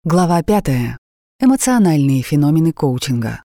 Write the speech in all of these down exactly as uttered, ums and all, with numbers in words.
Глава пятая. Эмоциональные феномены коучинга.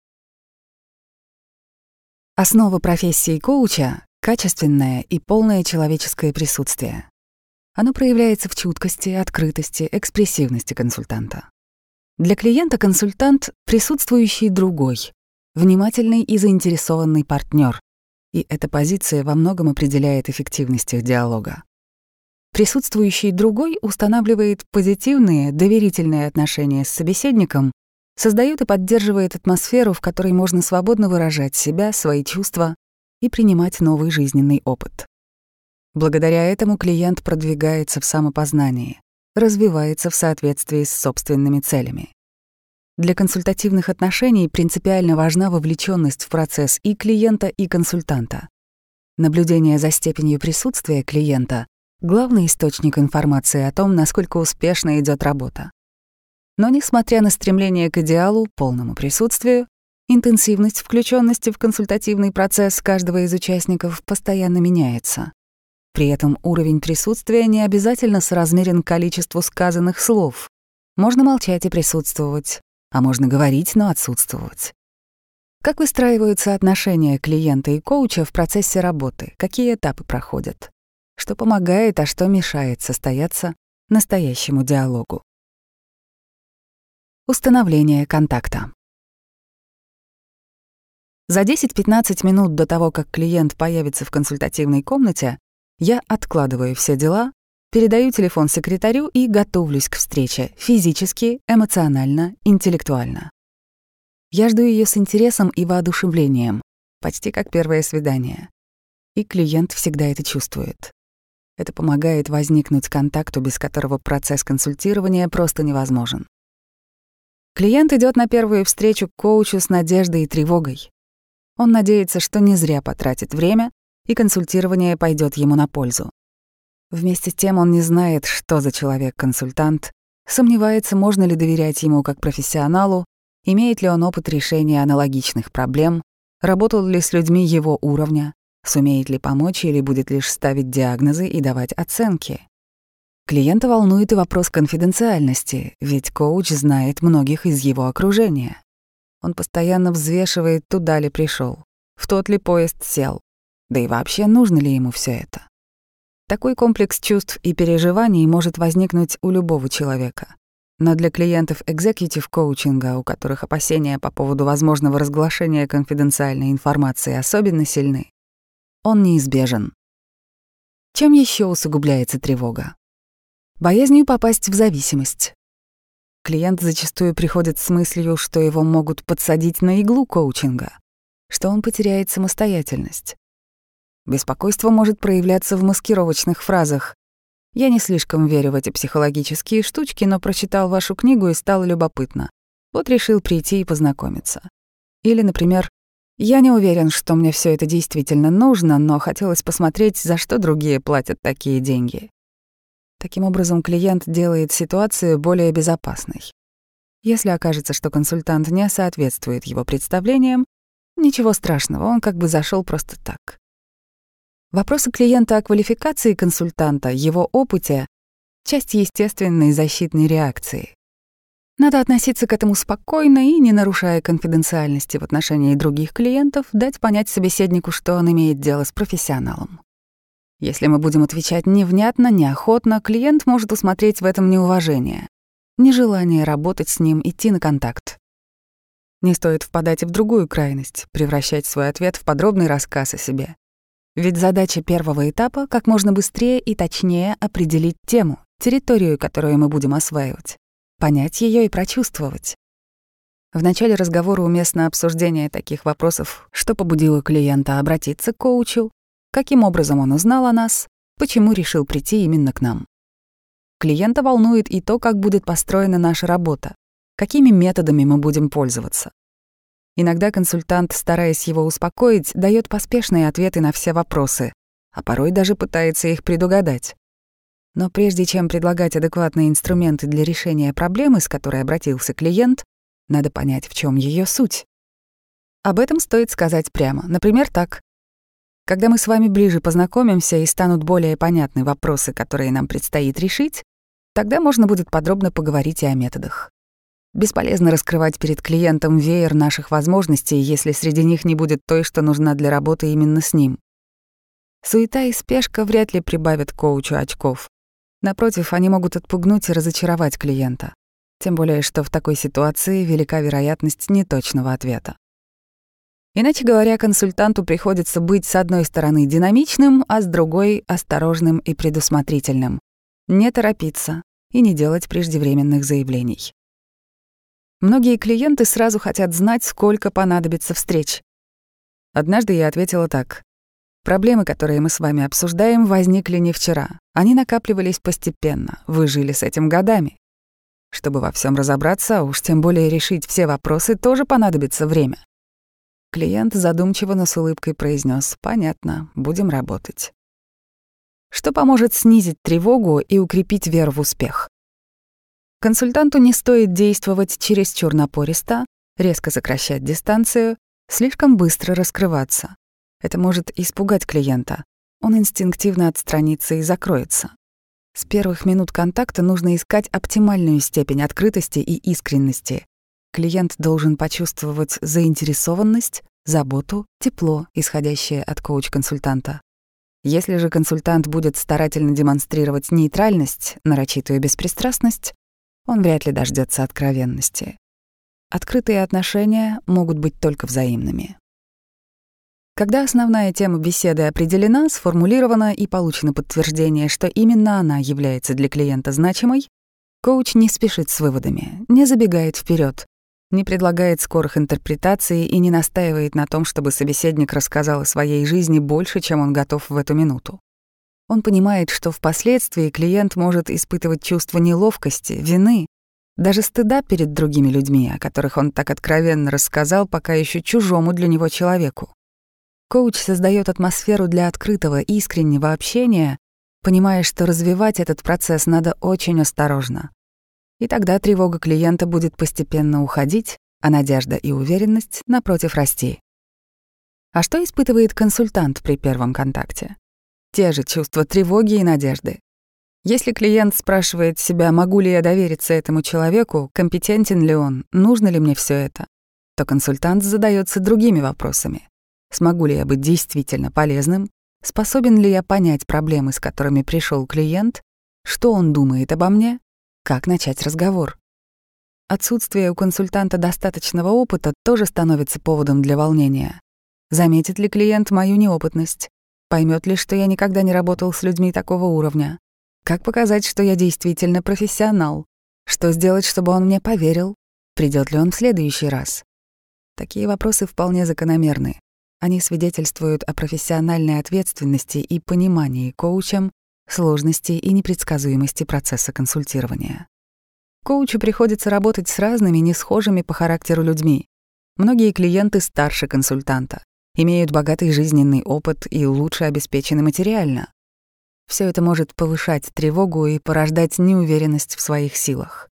Основа профессии коуча — качественное и полное человеческое присутствие. Оно проявляется в чуткости, открытости, экспрессивности консультанта. Для клиента консультант — присутствующий другой, внимательный и заинтересованный партнер, и эта позиция во многом определяет эффективность их диалога. Присутствующий другой устанавливает позитивные, доверительные отношения с собеседником, создает и поддерживает атмосферу, в которой можно свободно выражать себя, свои чувства и принимать новый жизненный опыт. Благодаря этому клиент продвигается в самопознании, развивается в соответствии с собственными целями. Для консультативных отношений принципиально важна вовлеченность в процесс и клиента, и консультанта. Наблюдение за степенью присутствия клиента — главный источник информации о том, насколько успешно идет работа. Но несмотря на стремление к идеалу, полному присутствию, интенсивность включенности в консультативный процесс каждого из участников постоянно меняется. При этом уровень присутствия не обязательно соразмерен количеству сказанных слов. Можно молчать и присутствовать, а можно говорить, но отсутствовать. Как выстраиваются отношения клиента и коуча в процессе работы? Какие этапы проходят? Что помогает, а что мешает состояться настоящему диалогу? Установление контакта. За десять-пятнадцать минут до того, как клиент появится в консультативной комнате, я откладываю все дела, передаю телефон секретарю и готовлюсь к встрече физически, эмоционально, интеллектуально. Я жду ее с интересом и воодушевлением, почти как первое свидание. И клиент всегда это чувствует. Это помогает возникнуть контакту, без которого процесс консультирования просто невозможен. Клиент идет на первую встречу к коучу с надеждой и тревогой. Он надеется, что не зря потратит время, и консультирование пойдет ему на пользу. Вместе с тем он не знает, что за человек-консультант, сомневается, можно ли доверять ему как профессионалу, имеет ли он опыт решения аналогичных проблем, работал ли с людьми его уровня, сумеет ли помочь или будет лишь ставить диагнозы и давать оценки. Клиента волнует и вопрос конфиденциальности, ведь коуч знает многих из его окружения. Он постоянно взвешивает, туда ли пришел, в тот ли поезд сел, да и вообще нужно ли ему все это. Такой комплекс чувств и переживаний может возникнуть у любого человека. Но для клиентов экзекьютив-коучинга, у которых опасения по поводу возможного разглашения конфиденциальной информации особенно сильны, он неизбежен. Чем еще усугубляется тревога? Боязнью попасть в зависимость. Клиент зачастую приходит с мыслью, что его могут подсадить на иглу коучинга, что он потеряет самостоятельность. Беспокойство может проявляться в маскировочных фразах. «Я не слишком верю в эти психологические штучки, но прочитал вашу книгу и стало любопытно. Вот решил прийти и познакомиться». Или, например, «Я не уверен, что мне все это действительно нужно, но хотелось посмотреть, за что другие платят такие деньги». Таким образом, клиент делает ситуацию более безопасной. Если окажется, что консультант не соответствует его представлениям, ничего страшного, он как бы зашел просто так. Вопросы клиента о квалификации консультанта, его опыте — часть естественной защитной реакции. Надо относиться к этому спокойно и, не нарушая конфиденциальности в отношении других клиентов, дать понять собеседнику, что он имеет дело с профессионалом. Если мы будем отвечать невнятно, неохотно, клиент может усмотреть в этом неуважение, нежелание работать с ним, идти на контакт. Не стоит впадать и в другую крайность, превращать свой ответ в подробный рассказ о себе. Ведь задача первого этапа — как можно быстрее и точнее определить тему, территорию, которую мы будем осваивать, понять ее и прочувствовать. В начале разговора уместно обсуждение таких вопросов: что побудило клиента обратиться к коучу, каким образом он узнал о нас, почему решил прийти именно к нам. Клиента волнует и то, как будет построена наша работа, какими методами мы будем пользоваться. Иногда консультант, стараясь его успокоить, дает поспешные ответы на все вопросы, а порой даже пытается их предугадать. Но прежде чем предлагать адекватные инструменты для решения проблемы, с которой обратился клиент, надо понять, в чем ее суть. Об этом стоит сказать прямо. Например, так. Когда мы с вами ближе познакомимся и станут более понятны вопросы, которые нам предстоит решить, тогда можно будет подробно поговорить и о методах. Бесполезно раскрывать перед клиентом веер наших возможностей, если среди них не будет той, что нужна для работы именно с ним. Суета и спешка вряд ли прибавят коучу очков. Напротив, они могут отпугнуть и разочаровать клиента. Тем более, что в такой ситуации велика вероятность неточного ответа. Иначе говоря, консультанту приходится быть с одной стороны динамичным, а с другой — осторожным и предусмотрительным. Не торопиться и не делать преждевременных заявлений. Многие клиенты сразу хотят знать, сколько понадобится встреч. Однажды я ответила так. Проблемы, которые мы с вами обсуждаем, возникли не вчера. Они накапливались постепенно. Вы жили с этим годами. Чтобы во всем разобраться, а уж тем более решить все вопросы, тоже понадобится время. Клиент задумчиво, но с улыбкой произнес: «Понятно, будем работать». Что поможет снизить тревогу и укрепить веру в успех? Консультанту не стоит действовать чересчур напористо, резко сокращать дистанцию, слишком быстро раскрываться. Это может испугать клиента. Он инстинктивно отстранится и закроется. С первых минут контакта нужно искать оптимальную степень открытости и искренности. Клиент должен почувствовать заинтересованность, заботу, тепло, исходящее от коуч-консультанта. Если же консультант будет старательно демонстрировать нейтральность, нарочитую беспристрастность, он вряд ли дождется откровенности. Открытые отношения могут быть только взаимными. Когда основная тема беседы определена, сформулирована и получено подтверждение, что именно она является для клиента значимой, коуч не спешит с выводами, не забегает вперед, не предлагает скорых интерпретаций и не настаивает на том, чтобы собеседник рассказал о своей жизни больше, чем он готов в эту минуту. Он понимает, что впоследствии клиент может испытывать чувство неловкости, вины, даже стыда перед другими людьми, о которых он так откровенно рассказал пока еще чужому для него человеку. Коуч создает атмосферу для открытого, искреннего общения, понимая, что развивать этот процесс надо очень осторожно. И тогда тревога клиента будет постепенно уходить, а надежда и уверенность, напротив, расти. А что испытывает консультант при первом контакте? Те же чувства тревоги и надежды. Если клиент спрашивает себя, могу ли я довериться этому человеку, компетентен ли он, нужно ли мне все это, то консультант задается другими вопросами. Смогу ли я быть действительно полезным? Способен ли я понять проблемы, с которыми пришел клиент? Что он думает обо мне? Как начать разговор? Отсутствие у консультанта достаточного опыта тоже становится поводом для волнения. Заметит ли клиент мою неопытность? Поймет ли, что я никогда не работал с людьми такого уровня? Как показать, что я действительно профессионал? Что сделать, чтобы он мне поверил? Придет ли он в следующий раз? Такие вопросы вполне закономерны. Они свидетельствуют о профессиональной ответственности и понимании коучем сложности и непредсказуемости процесса консультирования. Коучу приходится работать с разными, несхожими по характеру людьми. Многие клиенты старше консультанта, имеют богатый жизненный опыт и лучше обеспечены материально. Все это может повышать тревогу и порождать неуверенность в своих силах.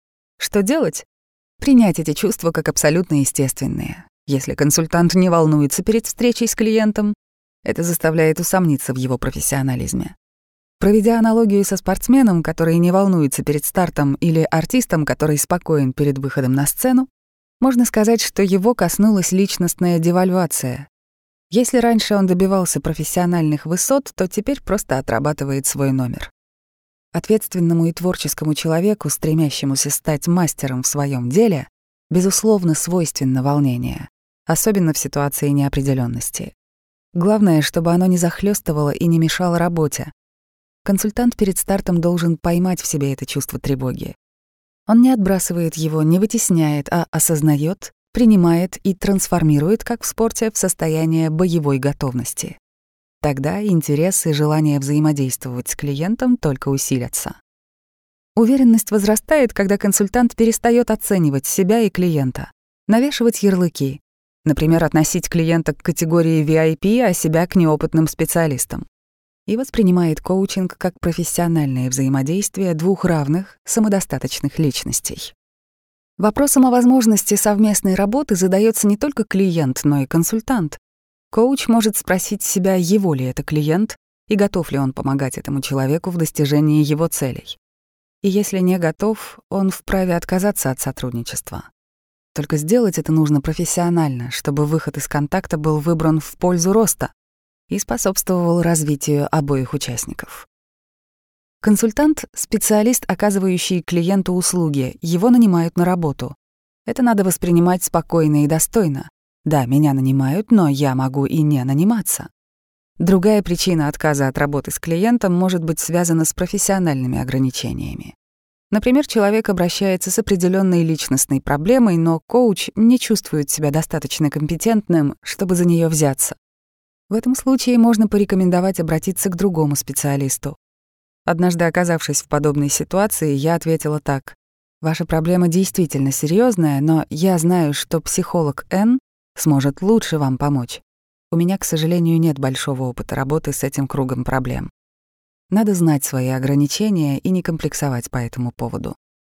Что делать? Принять эти чувства как абсолютно естественные. Если консультант не волнуется перед встречей с клиентом, это заставляет усомниться в его профессионализме. Проведя аналогию со спортсменом, который не волнуется перед стартом, или артистом, который спокоен перед выходом на сцену, можно сказать, что его коснулась личностная девальвация. Если раньше он добивался профессиональных высот, то теперь просто отрабатывает свой номер. Ответственному и творческому человеку, стремящемуся стать мастером в своем деле, безусловно, свойственно волнение, особенно в ситуации неопределенности. Главное, чтобы оно не захлестывало и не мешало работе. Консультант перед стартом должен поймать в себе это чувство тревоги. Он не отбрасывает его, не вытесняет, а осознает, принимает и трансформирует, как в спорте, в состояние боевой готовности. Тогда интерес и желание взаимодействовать с клиентом только усилятся. Уверенность возрастает, когда консультант перестает оценивать себя и клиента, навешивать ярлыки, например, относить клиента к категории ви ай пи, а себя к неопытным специалистам, и воспринимает коучинг как профессиональное взаимодействие двух равных, самодостаточных личностей. Вопросом о возможности совместной работы задается не только клиент, но и консультант. Коуч может спросить себя, его ли это клиент и готов ли он помогать этому человеку в достижении его целей. И если не готов, он вправе отказаться от сотрудничества. Только сделать это нужно профессионально, чтобы выход из контакта был выбран в пользу роста и способствовал развитию обоих участников. Консультант — специалист, оказывающий клиенту услуги, его нанимают на работу. Это надо воспринимать спокойно и достойно. Да, меня нанимают, но я могу и не наниматься. Другая причина отказа от работы с клиентом может быть связана с профессиональными ограничениями. Например, человек обращается с определенной личностной проблемой, но коуч не чувствует себя достаточно компетентным, чтобы за нее взяться. В этом случае можно порекомендовать обратиться к другому специалисту. Однажды, оказавшись в подобной ситуации, я ответила так: «Ваша проблема действительно серьезная, но я знаю, что психолог Н сможет лучше вам помочь. У меня, к сожалению, нет большого опыта работы с этим кругом проблем». Надо знать свои ограничения и не комплексовать по этому поводу.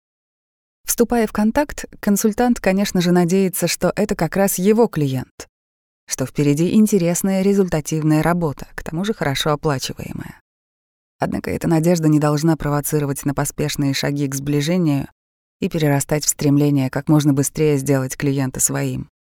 Вступая в контакт, консультант, конечно же, надеется, что это как раз его клиент, что впереди интересная результативная работа, к тому же хорошо оплачиваемая. Однако эта надежда не должна провоцировать на поспешные шаги к сближению и перерастать в стремление как можно быстрее сделать клиента своим.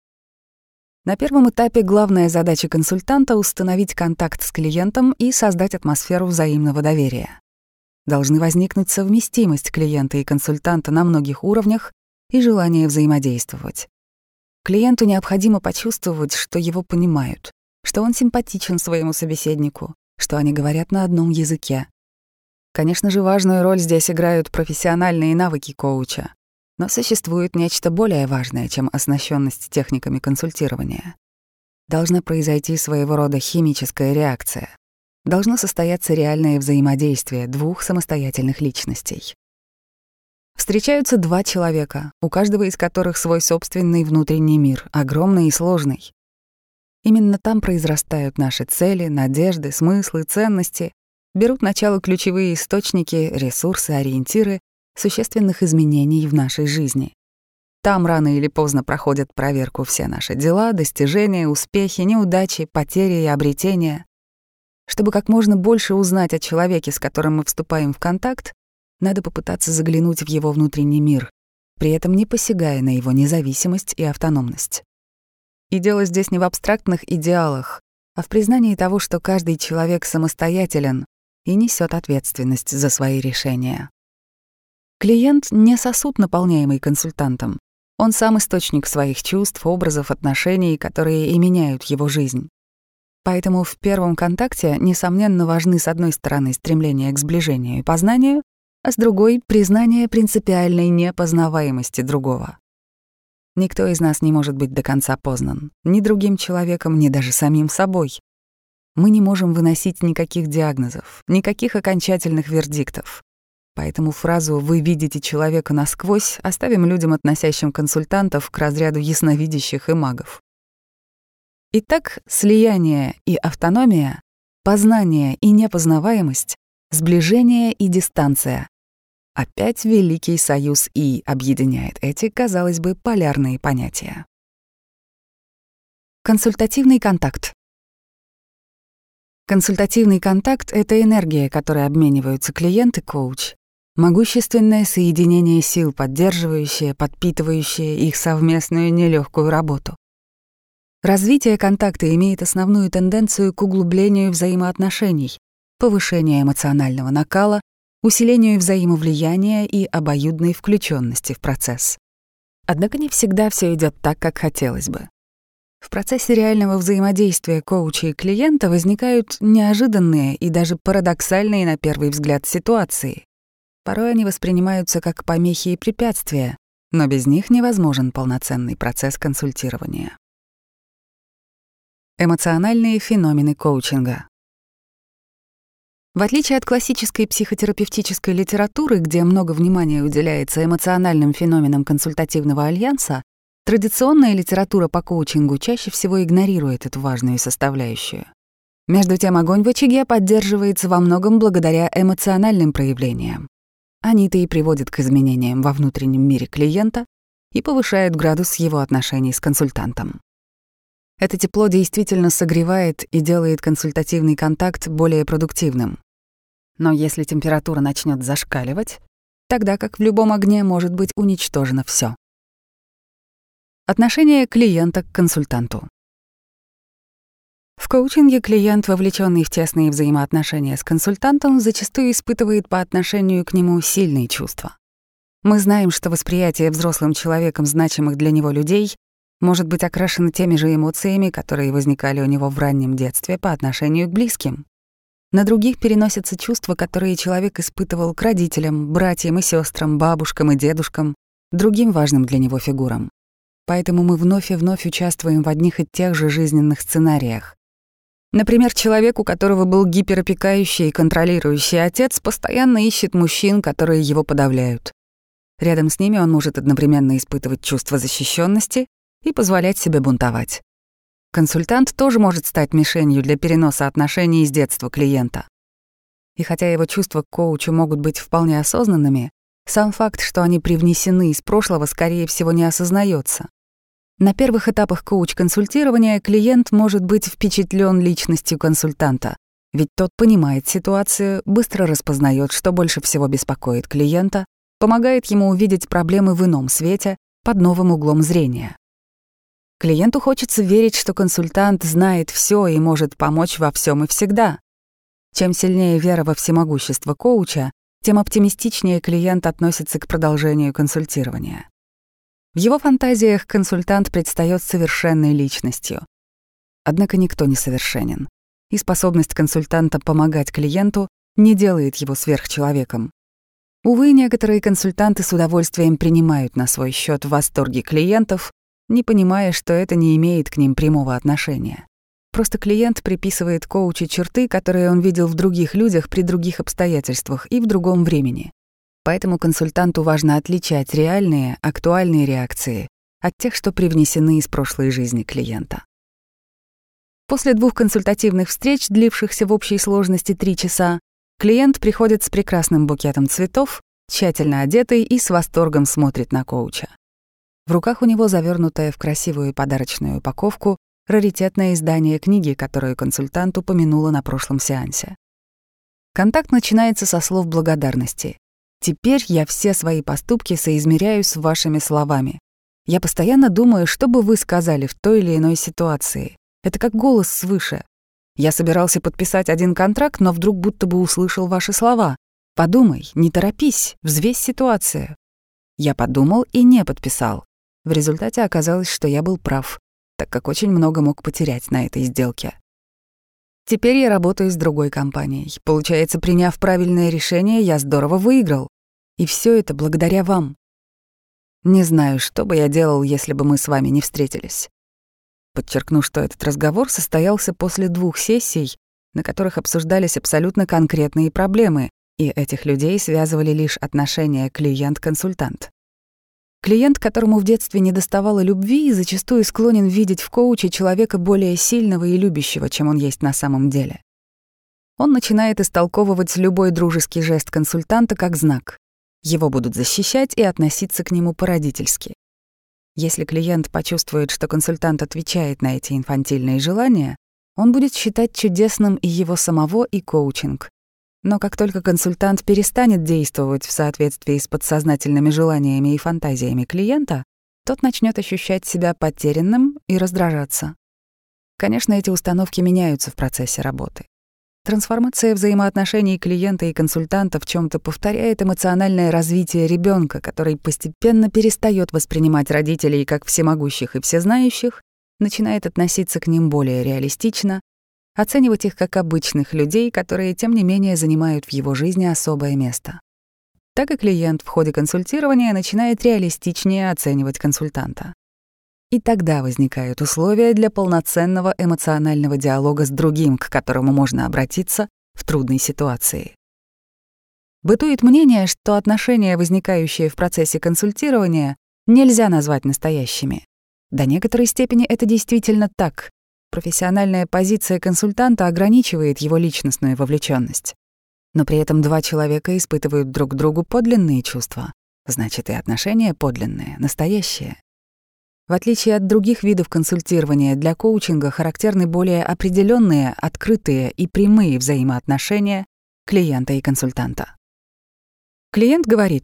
На первом этапе главная задача консультанта — установить контакт с клиентом и создать атмосферу взаимного доверия. Должны возникнуть совместимость клиента и консультанта на многих уровнях и желание взаимодействовать. Клиенту необходимо почувствовать, что его понимают, что он симпатичен своему собеседнику, что они говорят на одном языке. Конечно же, важную роль здесь играют профессиональные навыки коуча, но существует нечто более важное, чем оснащенность техниками консультирования. Должна произойти своего рода химическая реакция. Должно состояться реальное взаимодействие двух самостоятельных личностей. Встречаются два человека, у каждого из которых свой собственный внутренний мир, огромный и сложный. Именно там произрастают наши цели, надежды, смыслы, ценности, берут начало ключевые источники, ресурсы, ориентиры существенных изменений в нашей жизни. Там рано или поздно проходят проверку все наши дела, достижения, успехи, неудачи, потери и обретения. Чтобы как можно больше узнать о человеке, с которым мы вступаем в контакт, надо попытаться заглянуть в его внутренний мир, при этом не посягая на его независимость и автономность. И дело здесь не в абстрактных идеалах, а в признании того, что каждый человек самостоятелен и несет ответственность за свои решения. Клиент — не сосуд, наполняемый консультантом. Он сам источник своих чувств, образов, отношений, которые и меняют его жизнь. Поэтому в первом контакте, несомненно, важны, с одной стороны, стремление к сближению и познанию, а с другой — признание принципиальной непознаваемости другого. Никто из нас не может быть до конца познан, ни другим человеком, ни даже самим собой. Мы не можем выносить никаких диагнозов, никаких окончательных вердиктов. Поэтому фразу «вы видите человека насквозь» оставим людям, относящим консультантов к разряду ясновидящих и магов. Итак, слияние и автономия, познание и непознаваемость, сближение и дистанция. Опять Великий Союз И объединяет эти, казалось бы, полярные понятия. Консультативный контакт. Консультативный контакт — это энергия, которой обмениваются клиент и коуч. Могущественное соединение сил, поддерживающее, подпитывающее их совместную нелегкую работу. Развитие контакта имеет основную тенденцию к углублению взаимоотношений, повышению эмоционального накала, усилению взаимовлияния и обоюдной включенности в процесс. Однако не всегда все идет так, как хотелось бы. В процессе реального взаимодействия коуча и клиента возникают неожиданные и даже парадоксальные на первый взгляд ситуации. Порой они воспринимаются как помехи и препятствия, но без них невозможен полноценный процесс консультирования. Эмоциональные феномены коучинга. В отличие от классической психотерапевтической литературы, где много внимания уделяется эмоциональным феноменам консультативного альянса, традиционная литература по коучингу чаще всего игнорирует эту важную составляющую. Между тем, огонь в очаге поддерживается во многом благодаря эмоциональным проявлениям. Они-то и приводят к изменениям во внутреннем мире клиента и повышают градус его отношений с консультантом. Это тепло действительно согревает и делает консультативный контакт более продуктивным. Но если температура начнет зашкаливать, тогда как в любом огне может быть уничтожено все. Отношение клиента к консультанту. В коучинге клиент, вовлеченный в тесные взаимоотношения с консультантом, зачастую испытывает по отношению к нему сильные чувства. Мы знаем, что восприятие взрослым человеком значимых для него людей может быть окрашено теми же эмоциями, которые возникали у него в раннем детстве по отношению к близким. На других переносятся чувства, которые человек испытывал к родителям, братьям и сестрам, бабушкам и дедушкам, другим важным для него фигурам. Поэтому мы вновь и вновь участвуем в одних и тех же жизненных сценариях. Например, человек, у которого был гиперопекающий и контролирующий отец, постоянно ищет мужчин, которые его подавляют. Рядом с ними он может одновременно испытывать чувство защищенности и позволять себе бунтовать. Консультант тоже может стать мишенью для переноса отношений из детства клиента. И хотя его чувства к коучу могут быть вполне осознанными, сам факт, что они привнесены из прошлого, скорее всего, не осознается. На первых этапах коуч-консультирования клиент может быть впечатлен личностью консультанта, ведь тот понимает ситуацию, быстро распознает, что больше всего беспокоит клиента, помогает ему увидеть проблемы в ином свете, под новым углом зрения. Клиенту хочется верить, что консультант знает все и может помочь во всем и всегда. Чем сильнее вера во всемогущество коуча, тем оптимистичнее клиент относится к продолжению консультирования. В его фантазиях консультант предстает совершенной личностью. Однако никто не совершенен, и способность консультанта помогать клиенту не делает его сверхчеловеком. Увы, некоторые консультанты с удовольствием принимают на свой счет восторги клиентов, не понимая, что это не имеет к ним прямого отношения. Просто клиент приписывает коучу черты, которые он видел в других людях при других обстоятельствах и в другом времени. Поэтому консультанту важно отличать реальные, актуальные реакции от тех, что привнесены из прошлой жизни клиента. После двух консультативных встреч, длившихся в общей сложности три часа, клиент приходит с прекрасным букетом цветов, тщательно одетый и с восторгом смотрит на коуча. В руках у него завернутая в красивую подарочную упаковку раритетное издание книги, которую консультант упомянула на прошлом сеансе. Контакт начинается со слов благодарности. «Теперь я все свои поступки соизмеряю с вашими словами. Я постоянно думаю, что бы вы сказали в той или иной ситуации. Это как голос свыше. Я собирался подписать один контракт, но вдруг будто бы услышал ваши слова. Подумай, не торопись, взвесь ситуацию». Я подумал и не подписал. В результате оказалось, что я был прав, так как очень много мог потерять на этой сделке. Теперь я работаю с другой компанией. Получается, приняв правильное решение, я здорово выиграл. И все это благодаря вам. Не знаю, что бы я делал, если бы мы с вами не встретились. Подчеркну, что этот разговор состоялся после двух сессий, на которых обсуждались абсолютно конкретные проблемы, и этих людей связывали лишь отношения клиент-консультант. Клиент, которому в детстве недоставало любви, зачастую склонен видеть в коуче человека более сильного и любящего, чем он есть на самом деле. Он начинает истолковывать любой дружеский жест консультанта как знак. Его будут защищать и относиться к нему по-родительски. Если клиент почувствует, что консультант отвечает на эти инфантильные желания, он будет считать чудесным и его самого, и коучинг. Но как только консультант перестанет действовать в соответствии с подсознательными желаниями и фантазиями клиента, тот начнет ощущать себя потерянным и раздражаться. Конечно, эти установки меняются в процессе работы. Трансформация взаимоотношений клиента и консультанта в чем-то повторяет эмоциональное развитие ребенка, который постепенно перестает воспринимать родителей как всемогущих и всезнающих, начинает относиться к ним более реалистично, оценивать их как обычных людей, которые, тем не менее, занимают в его жизни особое место. Так и клиент в ходе консультирования начинает реалистичнее оценивать консультанта. И тогда возникают условия для полноценного эмоционального диалога с другим, к которому можно обратиться в трудной ситуации. Бытует мнение, что отношения, возникающие в процессе консультирования, нельзя назвать настоящими. До некоторой степени это действительно так. Профессиональная позиция консультанта ограничивает его личностную вовлеченность. Но при этом два человека испытывают друг к другу подлинные чувства. Значит, и отношения подлинные, настоящие. В отличие от других видов консультирования, для коучинга характерны более определенные, открытые и прямые взаимоотношения клиента и консультанта. Клиент говорит: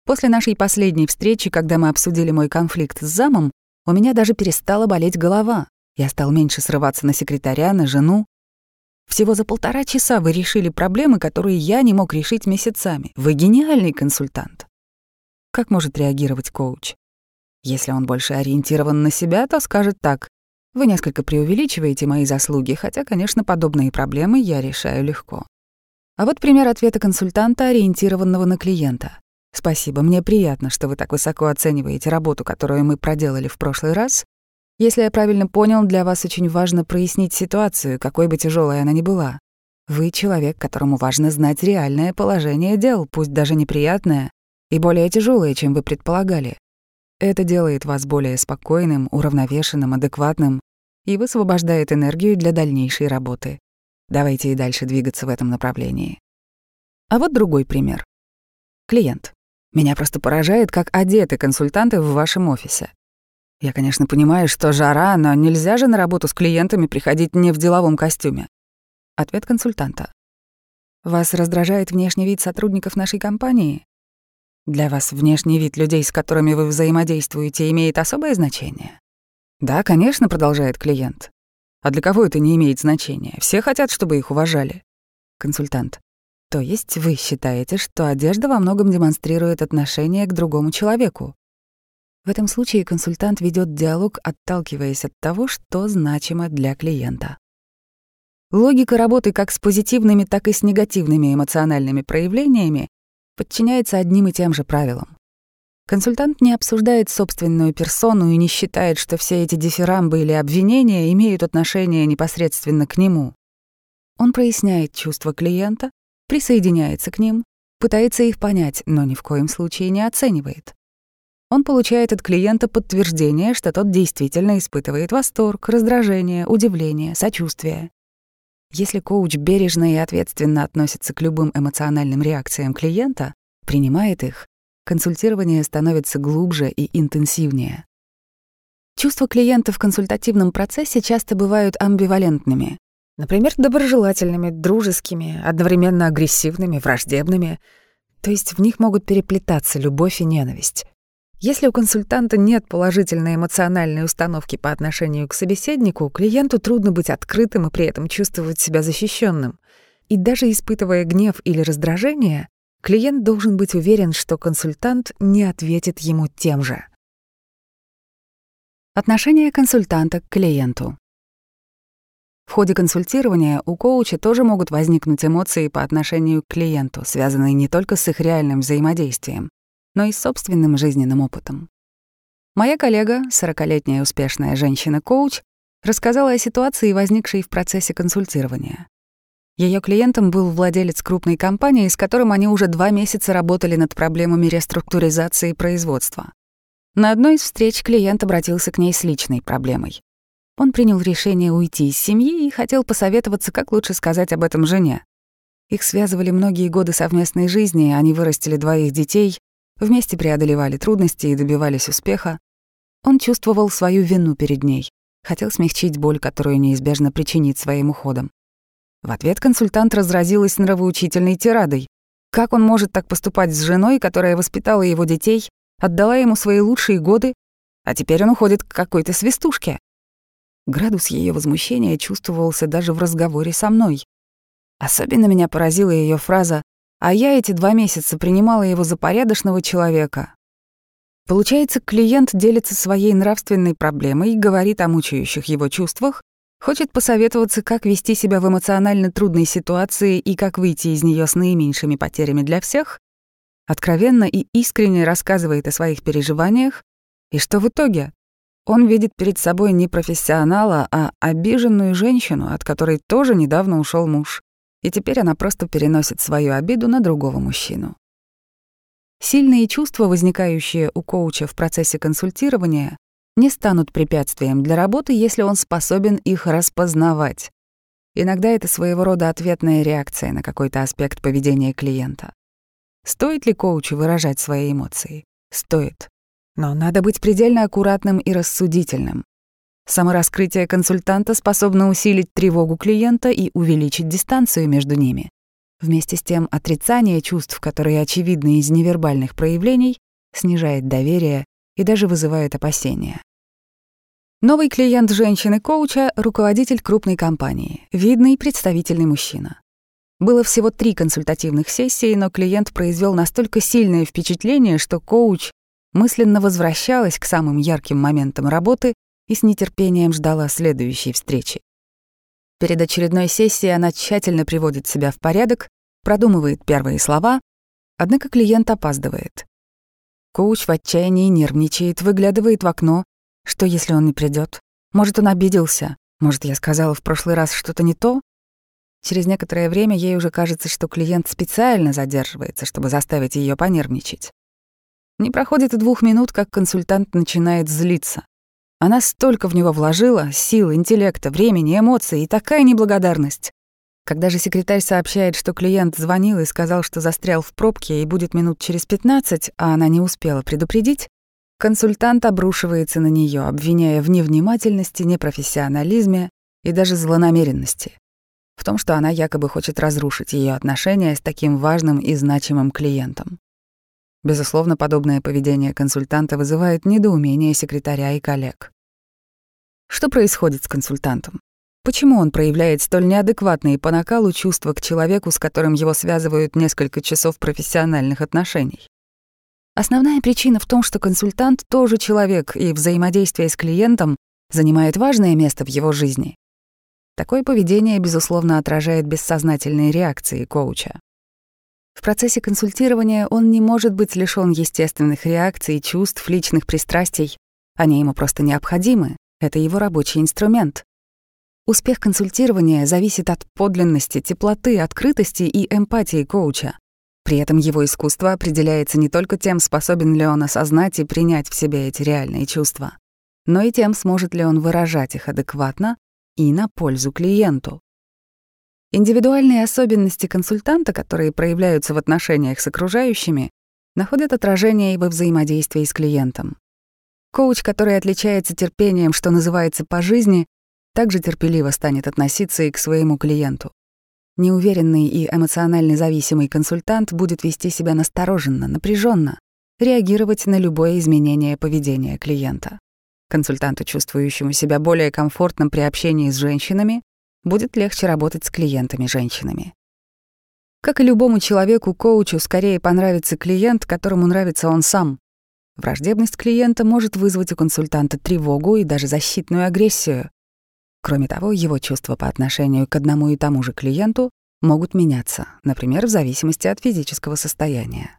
После нашей последней встречи, когда мы обсудили мой конфликт с замом, у меня даже перестала болеть голова. Я стал меньше срываться на секретаря, на жену. Всего за полтора часа вы решили проблемы, которые я не мог решить месяцами. Вы гениальный консультант. Как может реагировать коуч? Если он больше ориентирован на себя, то скажет так: вы несколько преувеличиваете мои заслуги, хотя, конечно, подобные проблемы я решаю легко. А вот пример ответа консультанта, ориентированного на клиента. Спасибо, мне приятно, что вы так высоко оцениваете работу, которую мы проделали в прошлый раз. Если я правильно понял, для вас очень важно прояснить ситуацию, какой бы тяжелой она ни была. Вы человек, которому важно знать реальное положение дел, пусть даже неприятное, и более тяжелое, чем вы предполагали. Это делает вас более спокойным, уравновешенным, адекватным и высвобождает энергию для дальнейшей работы. Давайте и дальше двигаться в этом направлении. А вот другой пример. Клиент. Меня просто поражает, как одеты консультанты в вашем офисе. Я, конечно, понимаю, что жара, но нельзя же на работу с клиентами приходить не в деловом костюме. Ответ консультанта. Вас раздражает внешний вид сотрудников нашей компании? Для вас внешний вид людей, с которыми вы взаимодействуете, имеет особое значение? Да, конечно, продолжает клиент. А для кого это не имеет значения? Все хотят, чтобы их уважали. Консультант. То есть вы считаете, что одежда во многом демонстрирует отношение к другому человеку? В этом случае консультант ведет диалог, отталкиваясь от того, что значимо для клиента. Логика работы как с позитивными, так и с негативными эмоциональными проявлениями подчиняется одним и тем же правилам. Консультант не обсуждает собственную персону и не считает, что все эти дифирамбы или обвинения имеют отношение непосредственно к нему. Он проясняет чувства клиента, присоединяется к ним, пытается их понять, но ни в коем случае не оценивает. Он получает от клиента подтверждение, что тот действительно испытывает восторг, раздражение, удивление, сочувствие. Если коуч бережно и ответственно относится к любым эмоциональным реакциям клиента, принимает их, консультирование становится глубже и интенсивнее. Чувства клиента в консультативном процессе часто бывают амбивалентными. Например, доброжелательными, дружескими, одновременно агрессивными, враждебными. То есть в них могут переплетаться любовь и ненависть. Если у консультанта нет положительной эмоциональной установки по отношению к собеседнику, клиенту трудно быть открытым и при этом чувствовать себя защищенным. И даже испытывая гнев или раздражение, клиент должен быть уверен, что консультант не ответит ему тем же. Отношение консультанта к клиенту. В ходе консультирования у коуча тоже могут возникнуть эмоции по отношению к клиенту, связанные не только с их реальным взаимодействием, но и с собственным жизненным опытом. Моя коллега, сорокалетняя успешная женщина-коуч, рассказала о ситуации, возникшей в процессе консультирования. Ее клиентом был владелец крупной компании, с которым они уже два месяца работали над проблемами реструктуризации производства. На одной из встреч клиент обратился к ней с личной проблемой. Он принял решение уйти из семьи и хотел посоветоваться, как лучше сказать об этом жене. Их связывали многие годы совместной жизни, они вырастили двоих детей, вместе преодолевали трудности и добивались успеха. Он чувствовал свою вину перед ней, хотел смягчить боль, которую неизбежно причинит своим уходом. В ответ консультант разразилась нравоучительной тирадой. Как он может так поступать с женой, которая воспитала его детей, отдала ему свои лучшие годы, а теперь он уходит к какой-то свистушке? Градус ее возмущения чувствовался даже в разговоре со мной. Особенно меня поразила ее фраза: «А я эти два месяца принимала его за порядочного человека». Получается, клиент делится своей нравственной проблемой, говорит о мучающих его чувствах, хочет посоветоваться, как вести себя в эмоционально трудной ситуации и как выйти из нее с наименьшими потерями для всех, откровенно и искренне рассказывает о своих переживаниях, и что в итоге? Он видит перед собой не профессионала, а обиженную женщину, от которой тоже недавно ушел муж. И теперь она просто переносит свою обиду на другого мужчину. Сильные чувства, возникающие у коуча в процессе консультирования, не станут препятствием для работы, если он способен их распознавать. Иногда это своего рода ответная реакция на какой-то аспект поведения клиента. Стоит ли коучу выражать свои эмоции? Стоит. Но надо быть предельно аккуратным и рассудительным. Самораскрытие консультанта способно усилить тревогу клиента и увеличить дистанцию между ними. Вместе с тем отрицание чувств, которые очевидны из невербальных проявлений, снижает доверие и даже вызывает опасения. Новый клиент женщины-коуча — руководитель крупной компании, видный представительный мужчина. Было всего три консультативных сессии, но клиент произвел настолько сильное впечатление, что коуч мысленно возвращалась к самым ярким моментам работы и с нетерпением ждала следующей встречи. Перед очередной сессией она тщательно приводит себя в порядок, продумывает первые слова, однако клиент опаздывает. Коуч в отчаянии нервничает, выглядывает в окно. Что, если он не придет? Может, он обиделся? Может, я сказала в прошлый раз что-то не то? Через некоторое время ей уже кажется, что клиент специально задерживается, чтобы заставить ее понервничать. Не проходит и двух минут, как консультант начинает злиться. Она столько в него вложила — сил, интеллекта, времени, эмоций, и такая неблагодарность. Когда же секретарь сообщает, что клиент звонил и сказал, что застрял в пробке и будет минут через пятнадцать, а она не успела предупредить, консультант обрушивается на нее, обвиняя в невнимательности, непрофессионализме и даже злонамеренности. В том, что она якобы хочет разрушить ее отношения с таким важным и значимым клиентом. Безусловно, подобное поведение консультанта вызывает недоумение секретаря и коллег. Что происходит с консультантом? Почему он проявляет столь неадекватные по накалу чувства к человеку, с которым его связывают несколько часов профессиональных отношений? Основная причина в том, что консультант тоже человек, и взаимодействие с клиентом занимает важное место в его жизни. Такое поведение, безусловно, отражает бессознательные реакции коуча. В процессе консультирования он не может быть лишён естественных реакций, чувств, личных пристрастий. Они ему просто необходимы. Это его рабочий инструмент. Успех консультирования зависит от подлинности, теплоты, открытости и эмпатии коуча. При этом его искусство определяется не только тем, способен ли он осознать и принять в себе эти реальные чувства, но и тем, сможет ли он выражать их адекватно и на пользу клиенту. Индивидуальные особенности консультанта, которые проявляются в отношениях с окружающими, находят отражение и во взаимодействии с клиентом. Коуч, который отличается терпением, что называется, по жизни, также терпеливо станет относиться и к своему клиенту. Неуверенный и эмоционально зависимый консультант будет вести себя настороженно, напряженно, реагировать на любое изменение поведения клиента. Консультанту, чувствующему себя более комфортным при общении с женщинами, будет легче работать с клиентами-женщинами. Как и любому человеку, коучу скорее понравится клиент, которому нравится он сам. Враждебность клиента может вызвать у консультанта тревогу и даже защитную агрессию. Кроме того, его чувства по отношению к одному и тому же клиенту могут меняться, например, в зависимости от физического состояния.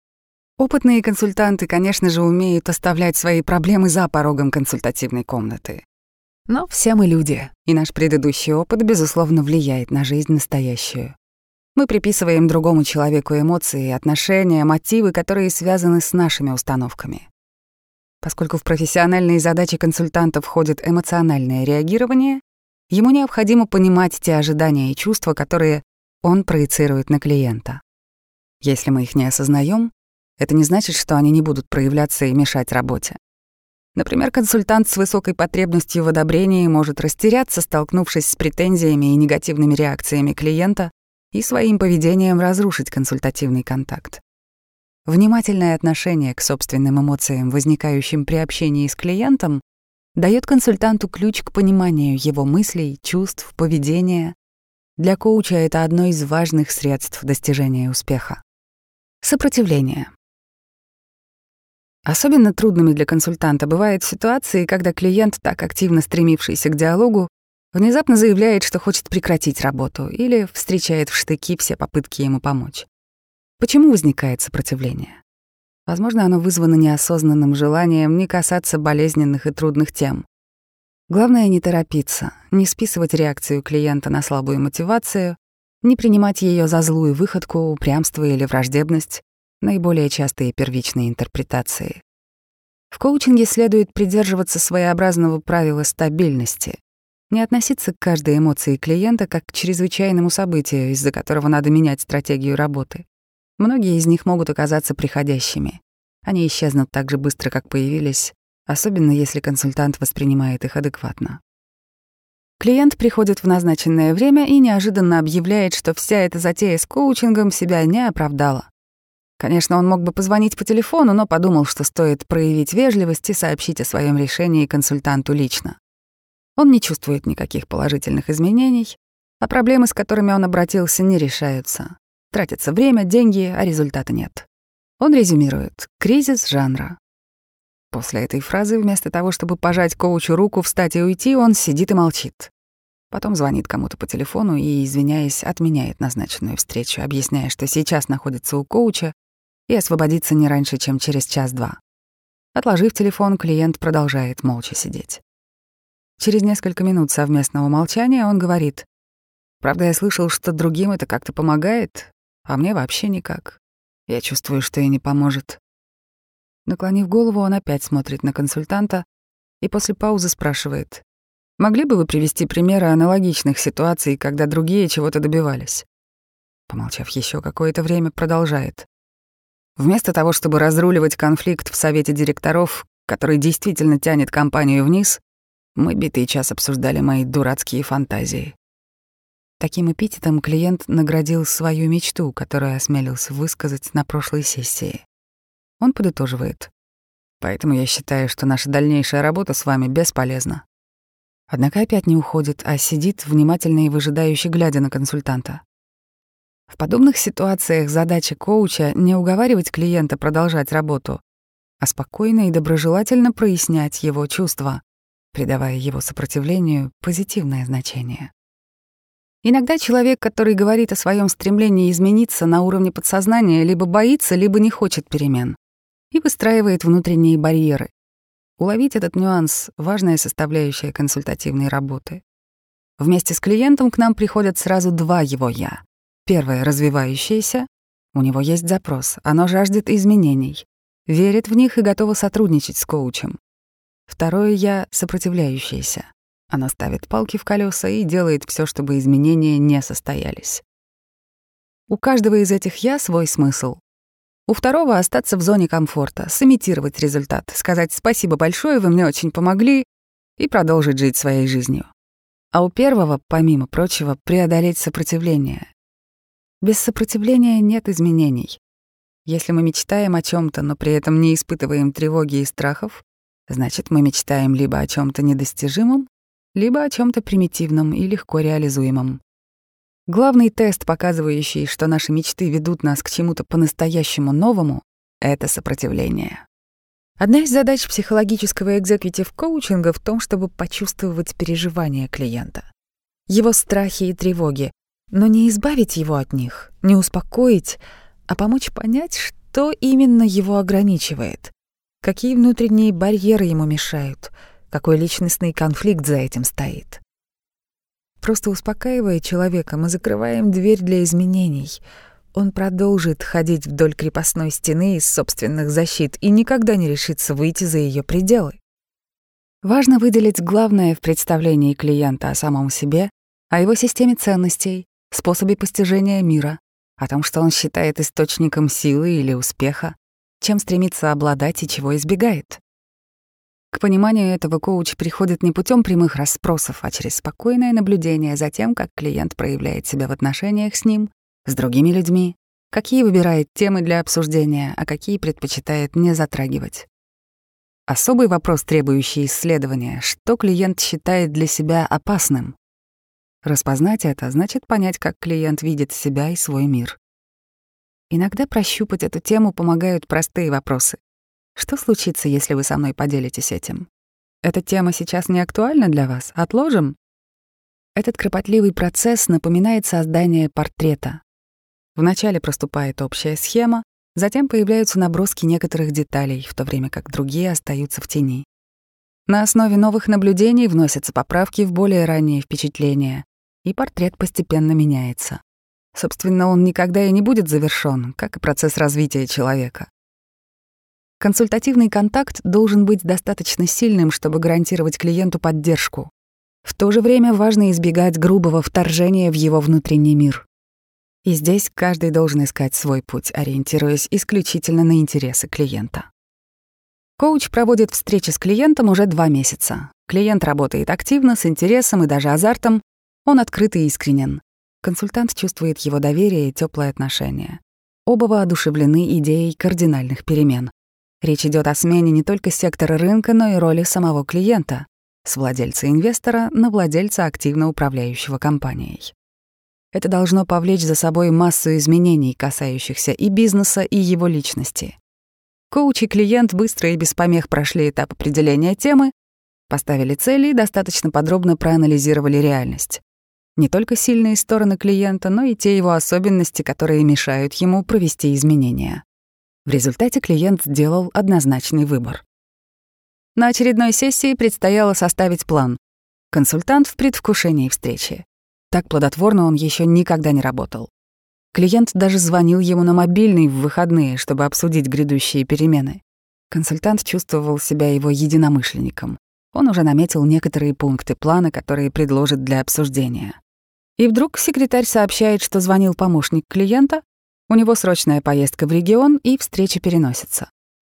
Опытные консультанты, конечно же, умеют оставлять свои проблемы за порогом консультативной комнаты. Но все мы люди, и наш предыдущий опыт, безусловно, влияет на жизнь настоящую. Мы приписываем другому человеку эмоции, отношения, мотивы, которые связаны с нашими установками. Поскольку в профессиональные задачи консультанта входит эмоциональное реагирование, ему необходимо понимать те ожидания и чувства, которые он проецирует на клиента. Если мы их не осознаем, это не значит, что они не будут проявляться и мешать работе. Например, консультант с высокой потребностью в одобрении может растеряться, столкнувшись с претензиями и негативными реакциями клиента, и своим поведением разрушить консультативный контакт. Внимательное отношение к собственным эмоциям, возникающим при общении с клиентом, дает консультанту ключ к пониманию его мыслей, чувств, поведения. Для коуча это одно из важных средств достижения успеха. Сопротивление. Особенно трудными для консультанта бывают ситуации, когда клиент, так активно стремившийся к диалогу, внезапно заявляет, что хочет прекратить работу или встречает в штыки все попытки ему помочь. Почему возникает сопротивление? Возможно, оно вызвано неосознанным желанием не касаться болезненных и трудных тем. Главное — не торопиться, не списывать реакцию клиента на слабую мотивацию, не принимать ее за злую выходку, упрямство или враждебность, наиболее частые первичные интерпретации. В коучинге следует придерживаться своеобразного правила стабильности, не относиться к каждой эмоции клиента как к чрезвычайному событию, из-за которого надо менять стратегию работы. Многие из них могут оказаться приходящими. Они исчезнут так же быстро, как появились, особенно если консультант воспринимает их адекватно. Клиент приходит в назначенное время и неожиданно объявляет, что вся эта затея с коучингом себя не оправдала. Конечно, он мог бы позвонить по телефону, но подумал, что стоит проявить вежливость и сообщить о своем решении консультанту лично. Он не чувствует никаких положительных изменений, а проблемы, с которыми он обратился, не решаются. Тратится время, деньги, а результата нет. Он резюмирует: кризис жанра. После этой фразы, вместо того, чтобы пожать коучу руку, встать и уйти, он сидит и молчит. Потом звонит кому-то по телефону и, извиняясь, отменяет назначенную встречу, объясняя, что сейчас находится у коуча и освободится не раньше, чем через час-два. Отложив телефон, клиент продолжает молча сидеть. Через несколько минут совместного молчания он говорит: «Правда, я слышал, что другим это как-то помогает, а мне вообще никак. Я чувствую, что и не поможет». Наклонив голову, он опять смотрит на консультанта и после паузы спрашивает: «Могли бы вы привести примеры аналогичных ситуаций, когда другие чего-то добивались?» Помолчав еще какое-то время, продолжает: «Вместо того, чтобы разруливать конфликт в совете директоров, который действительно тянет компанию вниз, мы битый час обсуждали мои дурацкие фантазии». Таким эпитетом клиент наградил свою мечту, которую осмелился высказать на прошлой сессии. Он подытоживает: «Поэтому я считаю, что наша дальнейшая работа с вами бесполезна». Однако опять не уходит, а сидит, внимательно и выжидающе глядя на консультанта. В подобных ситуациях задача коуча — не уговаривать клиента продолжать работу, а спокойно и доброжелательно прояснять его чувства, придавая его сопротивлению позитивное значение. Иногда человек, который говорит о своем стремлении измениться на уровне подсознания, либо боится, либо не хочет перемен и выстраивает внутренние барьеры. Уловить этот нюанс — важная составляющая консультативной работы. Вместе с клиентом к нам приходят сразу два его «я». Первое — развивающееся. У него есть запрос, оно жаждет изменений, верит в них и готово сотрудничать с коучем. Второе «я» — сопротивляющееся. Оно ставит палки в колеса и делает все, чтобы изменения не состоялись. У каждого из этих «я» свой смысл. У второго — остаться в зоне комфорта, сымитировать результат, сказать «спасибо большое, вы мне очень помогли» и продолжить жить своей жизнью. А у первого, помимо прочего, преодолеть сопротивление. Без сопротивления нет изменений. Если мы мечтаем о чем-то, но при этом не испытываем тревоги и страхов, значит, мы мечтаем либо о чем-то недостижимом, либо о чем-то примитивном и легко реализуемом. Главный тест, показывающий, что наши мечты ведут нас к чему-то по-настоящему новому, — это сопротивление. Одна из задач психологического экзекьютив-коучинга в том, чтобы почувствовать переживания клиента, его страхи и тревоги, но не избавить его от них, не успокоить, а помочь понять, что именно его ограничивает, какие внутренние барьеры ему мешают, какой личностный конфликт за этим стоит. Просто успокаивая человека, мы закрываем дверь для изменений. Он продолжит ходить вдоль крепостной стены из собственных защит и никогда не решится выйти за ее пределы. Важно выделить главное в представлении клиента о самом себе, о его системе ценностей, способе постижения мира, о том, что он считает источником силы или успеха, чем стремится обладать и чего избегает. К пониманию этого коуч приходит не путем прямых расспросов, а через спокойное наблюдение за тем, как клиент проявляет себя в отношениях с ним, с другими людьми, какие выбирает темы для обсуждения, а какие предпочитает не затрагивать. Особый вопрос, требующий исследования, что клиент считает для себя опасным. Распознать это значит понять, как клиент видит себя и свой мир. Иногда прощупать эту тему помогают простые вопросы. Что случится, если вы со мной поделитесь этим? Эта тема сейчас не актуальна для вас? Отложим? Этот кропотливый процесс напоминает создание портрета. Вначале проступает общая схема, затем появляются наброски некоторых деталей, в то время как другие остаются в тени. На основе новых наблюдений вносятся поправки в более ранние впечатления, и портрет постепенно меняется. Собственно, он никогда и не будет завершён, как и процесс развития человека. Консультативный контакт должен быть достаточно сильным, чтобы гарантировать клиенту поддержку. В то же время важно избегать грубого вторжения в его внутренний мир. И здесь каждый должен искать свой путь, ориентируясь исключительно на интересы клиента. Коуч проводит встречи с клиентом уже два месяца. Клиент работает активно, с интересом и даже азартом. Он открыт и искренен. Консультант чувствует его доверие и теплые отношения. Оба воодушевлены идеей кардинальных перемен. Речь идет о смене не только сектора рынка, но и роли самого клиента, с владельца-инвестора на владельца активно управляющего компанией. Это должно повлечь за собой массу изменений, касающихся и бизнеса, и его личности. Коуч и клиент быстро и без помех прошли этап определения темы, поставили цели и достаточно подробно проанализировали реальность. Не только сильные стороны клиента, но и те его особенности, которые мешают ему провести изменения. В результате клиент сделал однозначный выбор. На очередной сессии предстояло составить план. Консультант в предвкушении встречи. Так плодотворно он еще никогда не работал. Клиент даже звонил ему на мобильный в выходные, чтобы обсудить грядущие перемены. Консультант чувствовал себя его единомышленником. Он уже наметил некоторые пункты плана, которые предложит для обсуждения. И вдруг секретарь сообщает, что звонил помощник клиента, у него срочная поездка в регион, и встреча переносится.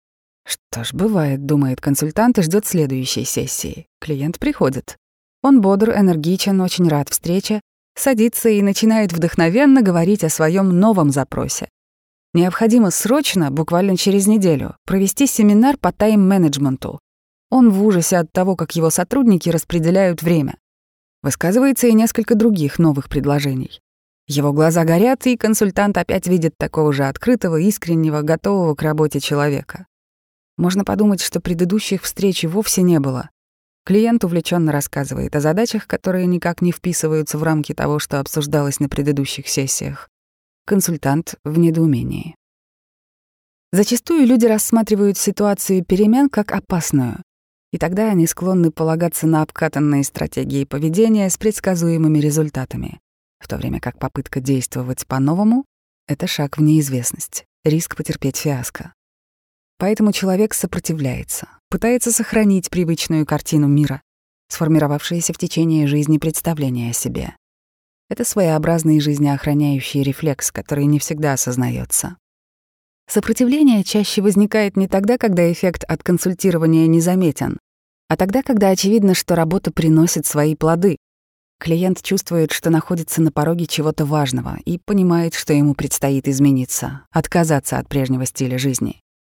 Что ж, бывает, думает консультант и ждет следующей сессии. Клиент приходит. Он бодр, энергичен, очень рад встрече, садится и начинает вдохновенно говорить о своем новом запросе. Необходимо срочно, буквально через неделю, провести семинар по тайм-менеджменту. Он в ужасе от того, как его сотрудники распределяют время. Высказывается и несколько других новых предложений. Его глаза горят, и консультант опять видит такого же открытого, искреннего, готового к работе человека. Можно подумать, что предыдущих встреч вовсе не было. Клиент увлеченно рассказывает о задачах, которые никак не вписываются в рамки того, что обсуждалось на предыдущих сессиях. Консультант в недоумении. Зачастую люди рассматривают ситуацию перемен как опасную, и тогда они склонны полагаться на обкатанные стратегии поведения с предсказуемыми результатами, в то время как попытка действовать по-новому — это шаг в неизвестность, риск потерпеть фиаско. Поэтому человек сопротивляется, пытается сохранить привычную картину мира, сформировавшееся в течение жизни представление о себе. Это своеобразный жизнеохраняющий рефлекс, который не всегда осознается. Сопротивление чаще возникает не тогда, когда эффект от консультирования незаметен, а тогда, когда очевидно, что работа приносит свои плоды. Клиент чувствует, что находится на пороге чего-то важного и понимает, что ему предстоит измениться, отказаться от прежнего стиля жизни.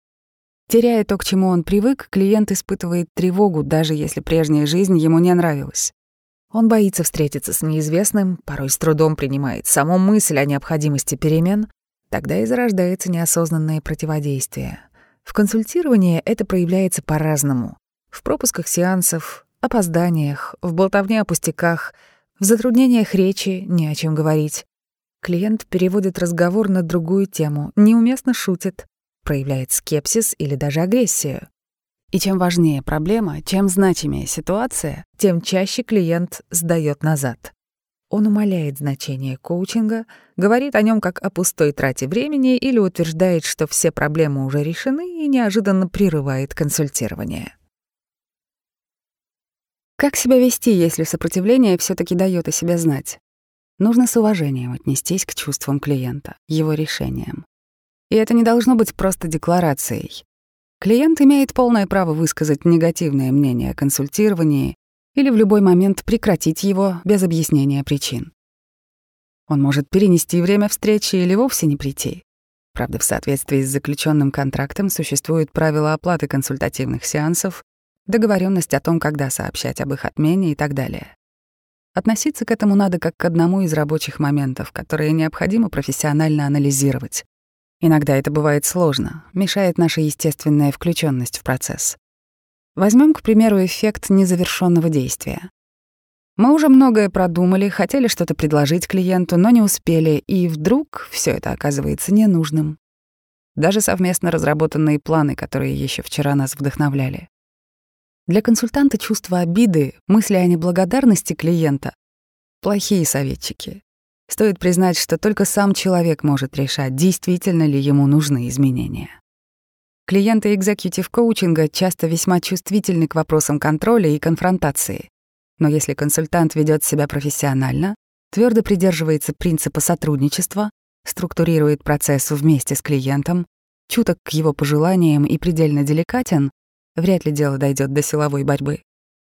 Теряя то, к чему он привык, клиент испытывает тревогу, даже если прежняя жизнь ему не нравилась. Он боится встретиться с неизвестным, порой с трудом принимает саму мысль о необходимости перемен. Тогда и зарождается неосознанное противодействие. В консультировании это проявляется по-разному. В пропусках сеансов, опозданиях, в болтовне о пустяках, в затруднениях речи, не о чем говорить. Клиент переводит разговор на другую тему, неуместно шутит, проявляет скепсис или даже агрессию. И чем важнее проблема, чем значимее ситуация, тем чаще клиент сдаёт назад. Он умаляет значение коучинга, говорит о нём как о пустой трате времени или утверждает, что все проблемы уже решены, и неожиданно прерывает консультирование. Как себя вести, если сопротивление всё-таки даёт о себе знать? Нужно с уважением отнестись к чувствам клиента, его решениям. И это не должно быть просто декларацией. Клиент имеет полное право высказать негативное мнение о консультировании или в любой момент прекратить его без объяснения причин. Он может перенести время встречи или вовсе не прийти. Правда, в соответствии с заключенным контрактом существуют правила оплаты консультативных сеансов, договоренность о том, когда сообщать об их отмене и так далее. Относиться к этому надо как к одному из рабочих моментов, которые необходимо профессионально анализировать. Иногда это бывает сложно, мешает наша естественная включенность в процесс. Возьмем, к примеру, эффект незавершенного действия. Мы уже многое продумали, хотели что-то предложить клиенту, но не успели, и вдруг все это оказывается ненужным. Даже совместно разработанные планы, которые еще вчера нас вдохновляли. Для консультанта чувство обиды, мысли о неблагодарности клиента — плохие советчики. Стоит признать, что только сам человек может решать, действительно ли ему нужны изменения. Клиенты экзекьютив-коучинга часто весьма чувствительны к вопросам контроля и конфронтации. Но если консультант ведет себя профессионально, твердо придерживается принципа сотрудничества, структурирует процесс вместе с клиентом, чуток к его пожеланиям и предельно деликатен, вряд ли дело дойдет до силовой борьбы.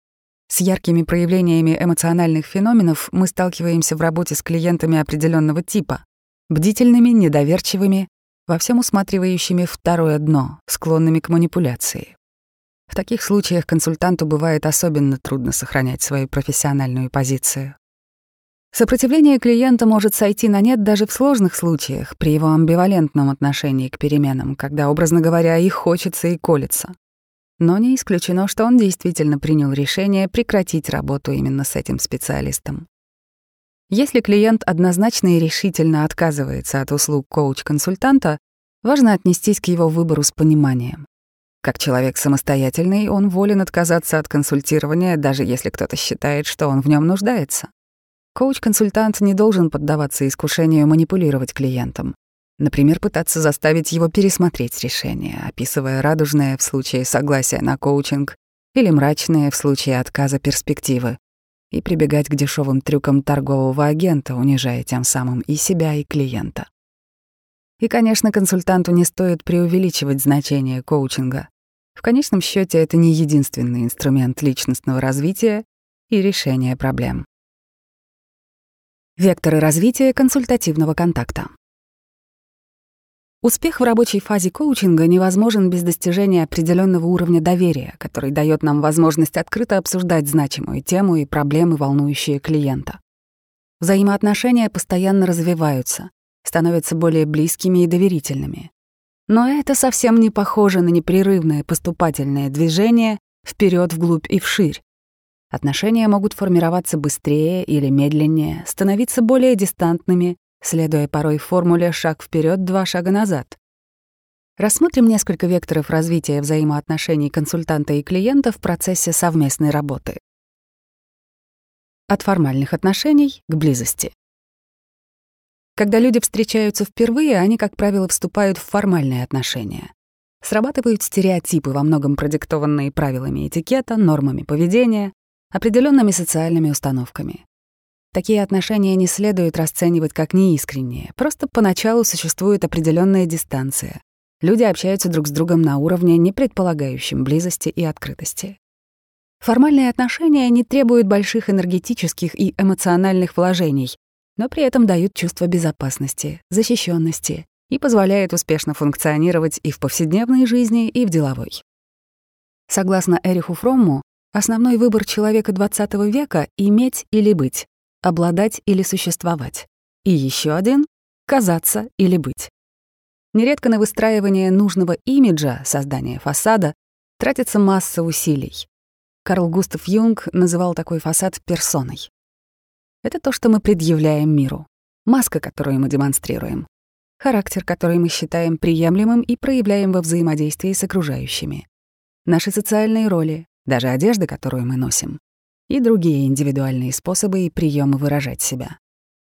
С яркими проявлениями эмоциональных феноменов мы сталкиваемся в работе с клиентами определенного типа: бдительными, недоверчивыми, во всем усматривающими второе дно, склонными к манипуляции. В таких случаях консультанту бывает особенно трудно сохранять свою профессиональную позицию. Сопротивление клиента может сойти на нет даже в сложных случаях, при его амбивалентном отношении к переменам, когда, образно говоря, и хочется, и колется. Но не исключено, что он действительно принял решение прекратить работу именно с этим специалистом. Если клиент однозначно и решительно отказывается от услуг коуч-консультанта, важно отнестись к его выбору с пониманием. Как человек самостоятельный, он волен отказаться от консультирования, даже если кто-то считает, что он в нем нуждается. Коуч-консультант не должен поддаваться искушению манипулировать клиентом. Например, пытаться заставить его пересмотреть решение, описывая радужное в случае согласия на коучинг или мрачное в случае отказа перспективы, и прибегать к дешевым трюкам торгового агента, унижая тем самым и себя, и клиента. И, конечно, консультанту не стоит преувеличивать значение коучинга. В конечном счете это не единственный инструмент личностного развития и решения проблем. Векторы развития консультативного контакта. Успех в рабочей фазе коучинга невозможен без достижения определенного уровня доверия, который дает нам возможность открыто обсуждать значимую тему и проблемы, волнующие клиента. Взаимоотношения постоянно развиваются, становятся более близкими и доверительными. Но это совсем не похоже на непрерывное поступательное движение вперед, вглубь и вширь. Отношения могут формироваться быстрее или медленнее, становиться более дистантными, следуя порой формуле «шаг вперед, два шага назад». Рассмотрим несколько векторов развития взаимоотношений консультанта и клиента в процессе совместной работы. От формальных отношений к близости. Когда люди встречаются впервые, они, как правило, вступают в формальные отношения. Срабатывают стереотипы, во многом продиктованные правилами этикета, нормами поведения, определенными социальными установками. Такие отношения не следует расценивать как неискренние, просто поначалу существует определенная дистанция. Люди общаются друг с другом на уровне, не предполагающем близости и открытости. Формальные отношения не требуют больших энергетических и эмоциональных вложений, но при этом дают чувство безопасности, защищенности и позволяют успешно функционировать и в повседневной жизни, и в деловой. Согласно Эриху Фромму, основной выбор человека двадцатого века — иметь или быть, обладать или существовать. И еще один — казаться или быть. Нередко на выстраивание нужного имиджа, создание фасада, тратится масса усилий. Карл Густав Юнг называл такой фасад персоной. Это то, что мы предъявляем миру, маска, которую мы демонстрируем, характер, который мы считаем приемлемым и проявляем во взаимодействии с окружающими, наши социальные роли, даже одежда, которую мы носим, и другие индивидуальные способы и приемы выражать себя.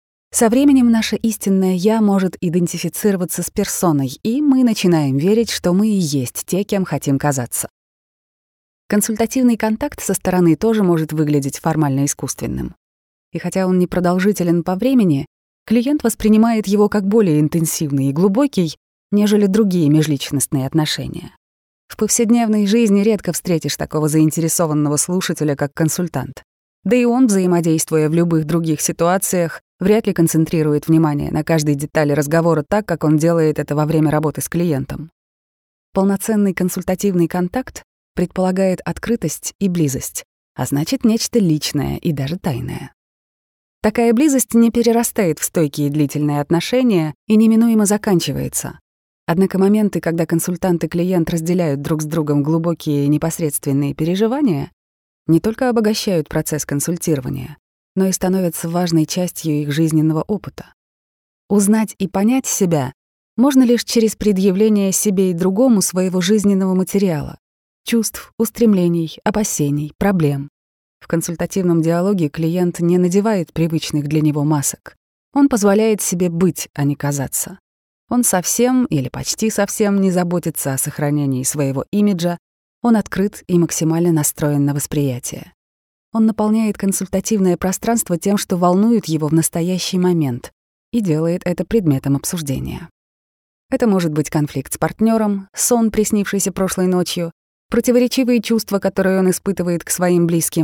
Со временем наше истинное «я» может идентифицироваться с персоной, и мы начинаем верить, что мы и есть те, кем хотим казаться. Консультативный контакт со стороны тоже может выглядеть формально искусственным. И хотя он не продолжителен по времени, клиент воспринимает его как более интенсивный и глубокий, нежели другие межличностные отношения. В повседневной жизни редко встретишь такого заинтересованного слушателя, как консультант. Да и он, взаимодействуя в любых других ситуациях, вряд ли концентрирует внимание на каждой детали разговора так, как он делает это во время работы с клиентом. Полноценный консультативный контакт предполагает открытость и близость, а значит, нечто личное и даже тайное. Такая близость не перерастает в стойкие длительные отношения и неминуемо заканчивается. Однако моменты, когда консультант и клиент разделяют друг с другом глубокие и непосредственные переживания, не только обогащают процесс консультирования, но и становятся важной частью их жизненного опыта. Узнать и понять себя можно лишь через предъявление себе и другому своего жизненного материала, чувств, устремлений, опасений, проблем. В консультативном диалоге клиент не надевает привычных для него масок. Он позволяет себе быть, а не казаться. Он совсем или почти совсем не заботится о сохранении своего имиджа, он открыт и максимально настроен на восприятие. Он наполняет консультативное пространство тем, что волнует его в настоящий момент, и делает это предметом обсуждения. Это может быть конфликт с партнером, сон, приснившийся прошлой ночью, противоречивые чувства, которые он испытывает к своим близким,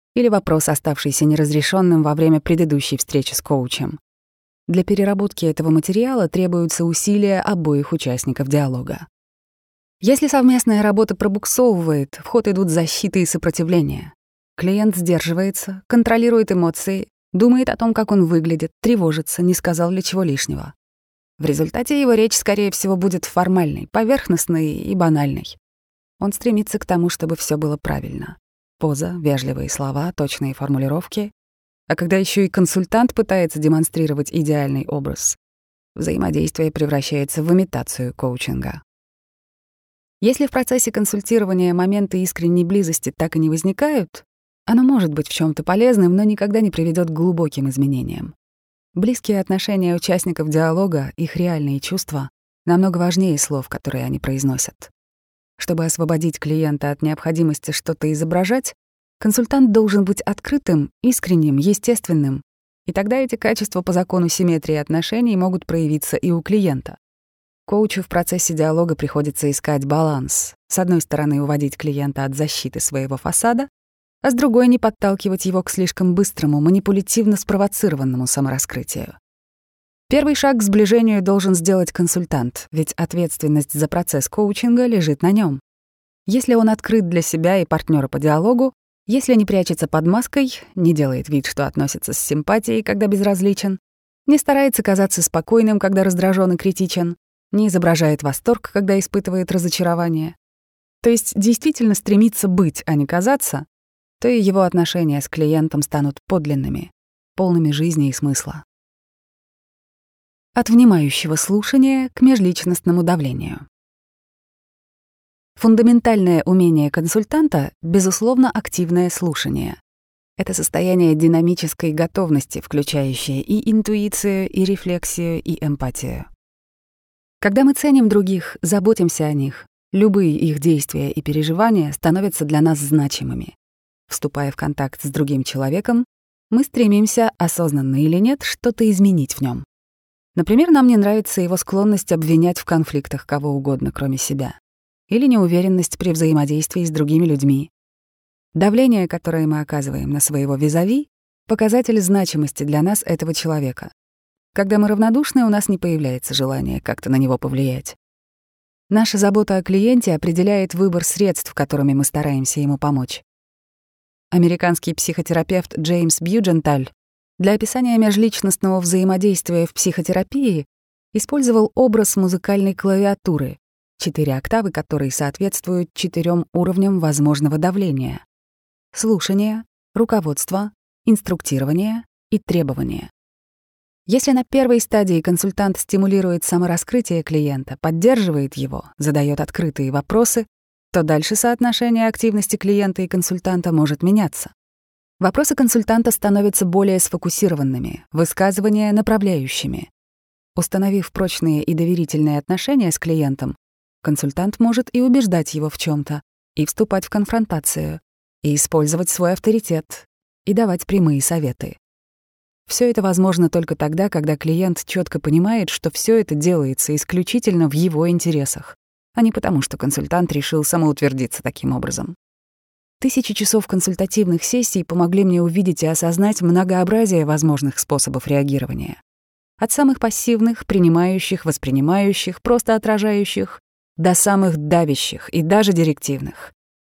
или вопрос, оставшийся неразрешенным во время предыдущей встречи с коучем. Для переработки этого материала требуются усилия обоих участников диалога. Если совместная работа пробуксовывает, в ход идут защита и сопротивление. Клиент сдерживается, контролирует эмоции, думает о том, как он выглядит, тревожится, не сказал ли чего лишнего. В результате его речь, скорее всего, будет формальной, поверхностной и банальной. Он стремится к тому, чтобы все было правильно. Поза, вежливые слова, точные формулировки. А когда еще и консультант пытается демонстрировать идеальный образ, взаимодействие превращается в имитацию коучинга. Если в процессе консультирования моменты искренней близости так и не возникают, оно может быть в чем-то полезным, но никогда не приведет к глубоким изменениям. Близкие отношения участников диалога, их реальные чувства, намного важнее слов, которые они произносят. Чтобы освободить клиента от необходимости что-то изображать, консультант должен быть открытым, искренним, естественным, и тогда эти качества по закону симметрии отношений могут проявиться и у клиента. Коучу в процессе диалога приходится искать баланс. С одной стороны, уводить клиента от защиты своего фасада, а с другой — не подталкивать его к слишком быстрому, манипулятивно спровоцированному самораскрытию. Первый шаг к сближению должен сделать консультант, ведь ответственность за процесс коучинга лежит на нем. Если он открыт для себя и партнера по диалогу, если не прячется под маской, не делает вид, что относится с симпатией, когда безразличен, не старается казаться спокойным, когда раздражен и критичен, не изображает восторг, когда испытывает разочарование, то есть действительно стремится быть, а не казаться, то и его отношения с клиентом станут подлинными, полными жизни и смысла. От внимающего слушания к межличностному давлению. Фундаментальное умение консультанта — безусловно, активное слушание. Это состояние динамической готовности, включающее и интуицию, и рефлексию, и эмпатию. Когда мы ценим других, заботимся о них, любые их действия и переживания становятся для нас значимыми. Вступая в контакт с другим человеком, мы стремимся, осознанно или нет, что-то изменить в нем. Например, нам не нравится его склонность обвинять в конфликтах кого угодно, кроме себя, или неуверенность при взаимодействии с другими людьми. Давление, которое мы оказываем на своего визави, — показатель значимости для нас этого человека. Когда мы равнодушны, у нас не появляется желания как-то на него повлиять. Наша забота о клиенте определяет выбор средств, которыми мы стараемся ему помочь. Американский психотерапевт Джеймс Бьюдженталь для описания межличностного взаимодействия в психотерапии использовал образ музыкальной клавиатуры, четыре октавы которой соответствуют четырем уровням возможного давления: слушание, руководство, инструктирование и требование. Если на первой стадии консультант стимулирует самораскрытие клиента, поддерживает его, задает открытые вопросы, то дальше соотношение активности клиента и консультанта может меняться. Вопросы консультанта становятся более сфокусированными, высказывания — направляющими. Установив прочные и доверительные отношения с клиентом, консультант может и убеждать его в чем-то, и вступать в конфронтацию, и использовать свой авторитет, и давать прямые советы. Все это возможно только тогда, когда клиент четко понимает, что все это делается исключительно в его интересах, а не потому, что консультант решил самоутвердиться таким образом. Тысячи часов консультативных сессий помогли мне увидеть и осознать многообразие возможных способов реагирования. От самых пассивных, принимающих, воспринимающих, просто отражающих, до самых давящих и даже директивных.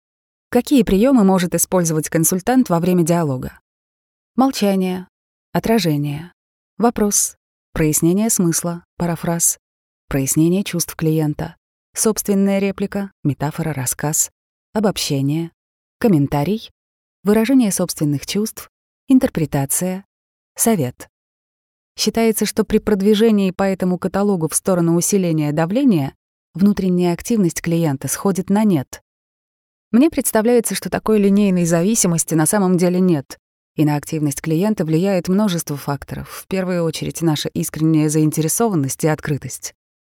Какие приемы может использовать консультант во время диалога? Молчание, отражение, вопрос, прояснение смысла, парафраз, прояснение чувств клиента, собственная реплика, метафора, рассказ, обобщение, комментарий, выражение собственных чувств, интерпретация, совет. Считается, что при продвижении по этому каталогу в сторону усиления давления внутренняя активность клиента сходит на нет. Мне представляется, что такой линейной зависимости на самом деле нет, и на активность клиента влияет множество факторов, в первую очередь наша искренняя заинтересованность и открытость.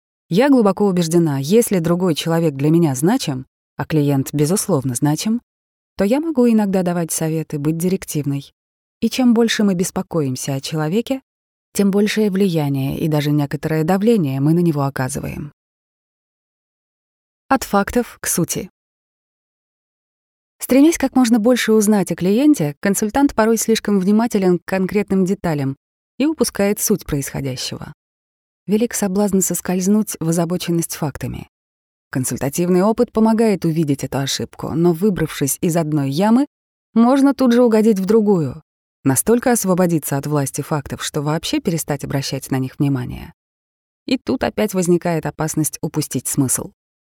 Я глубоко убеждена, если другой человек для меня значим, а клиент, безусловно, значим, то я могу иногда давать советы, быть директивной. И чем больше мы беспокоимся о человеке, тем большее влияние и даже некоторое давление мы на него оказываем. От фактов к сути. Стремясь как можно больше узнать о клиенте, консультант порой слишком внимателен к конкретным деталям и упускает суть происходящего. Велик соблазн соскользнуть в озабоченность фактами. Консультативный опыт помогает увидеть эту ошибку, но, выбравшись из одной ямы, можно тут же угодить в другую, настолько освободиться от власти фактов, что вообще перестать обращать на них внимание. И тут опять возникает опасность упустить смысл.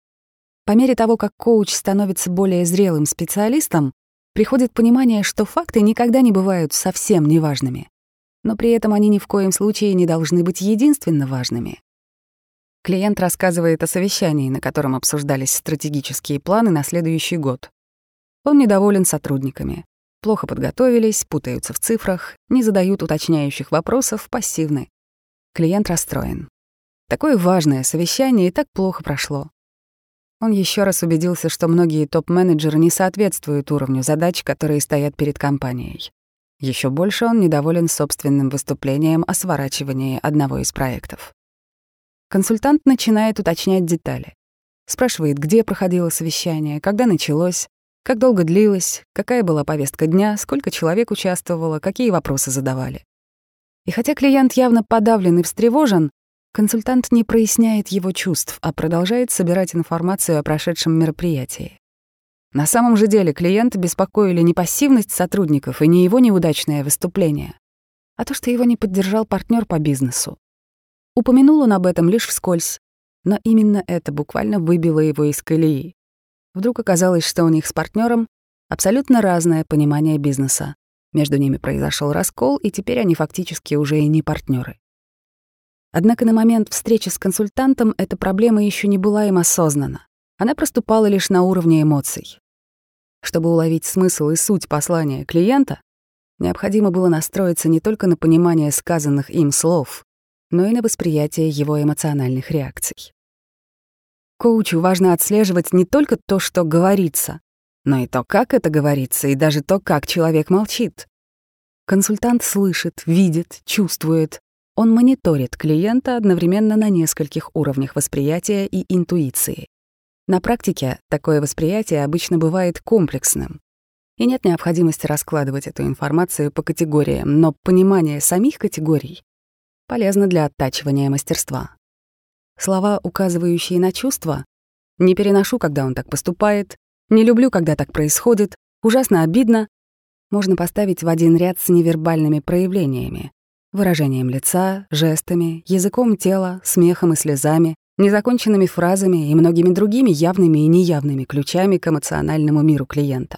По мере того, как коуч становится более зрелым специалистом, приходит понимание, что факты никогда не бывают совсем неважными, но при этом они ни в коем случае не должны быть единственно важными. Клиент рассказывает о совещании, на котором обсуждались стратегические планы на следующий год. Он недоволен сотрудниками. Плохо подготовились, путаются в цифрах, не задают уточняющих вопросов, пассивны. Клиент расстроен. Такое важное совещание и так плохо прошло. Он еще раз убедился, что многие топ-менеджеры не соответствуют уровню задач, которые стоят перед компанией. Еще больше он недоволен собственным выступлением о сворачивании одного из проектов. Консультант начинает уточнять детали. Спрашивает, где проходило совещание, когда началось, как долго длилось, какая была повестка дня, сколько человек участвовало, какие вопросы задавали. И хотя клиент явно подавлен и встревожен, консультант не проясняет его чувств, а продолжает собирать информацию о прошедшем мероприятии. На самом же деле клиента беспокоили не пассивность сотрудников и не его неудачное выступление, а то, что его не поддержал партнер по бизнесу. Упомянул он об этом лишь вскользь, но именно это буквально выбило его из колеи. Вдруг оказалось, что у них с партнером абсолютно разное понимание бизнеса. Между ними произошел раскол, и теперь они фактически уже и не партнеры. Однако на момент встречи с консультантом эта проблема еще не была им осознана. Она проступала лишь на уровне эмоций. Чтобы уловить смысл и суть послания клиента, необходимо было настроиться не только на понимание сказанных им слов, но и на восприятие его эмоциональных реакций. Коучу важно отслеживать не только то, что говорится, но и то, как это говорится, и даже то, как человек молчит. Консультант слышит, видит, чувствует. Он мониторит клиента одновременно на нескольких уровнях восприятия и интуиции. На практике такое восприятие обычно бывает комплексным, и нет необходимости раскладывать эту информацию по категориям, но понимание самих категорий полезно для оттачивания мастерства. Слова, указывающие на чувства «не переношу, когда он так поступает», «не люблю, когда так происходит», «ужасно обидно» можно поставить в один ряд с невербальными проявлениями, выражением лица, жестами, языком тела, смехом и слезами, незаконченными фразами и многими другими явными и неявными ключами к эмоциональному миру клиента.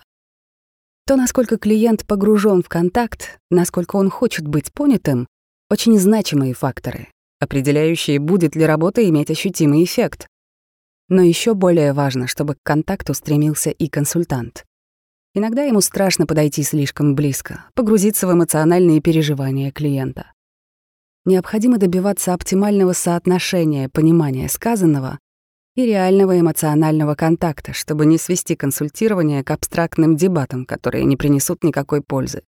То, насколько клиент погружен в контакт, насколько он хочет быть понятым, очень значимые факторы, определяющие, будет ли работа иметь ощутимый эффект. Но еще более важно, чтобы к контакту стремился и консультант. Иногда ему страшно подойти слишком близко, погрузиться в эмоциональные переживания клиента. Необходимо добиваться оптимального соотношения понимания сказанного и реального эмоционального контакта, чтобы не свести консультирование к абстрактным дебатам, которые не принесут никакой пользы.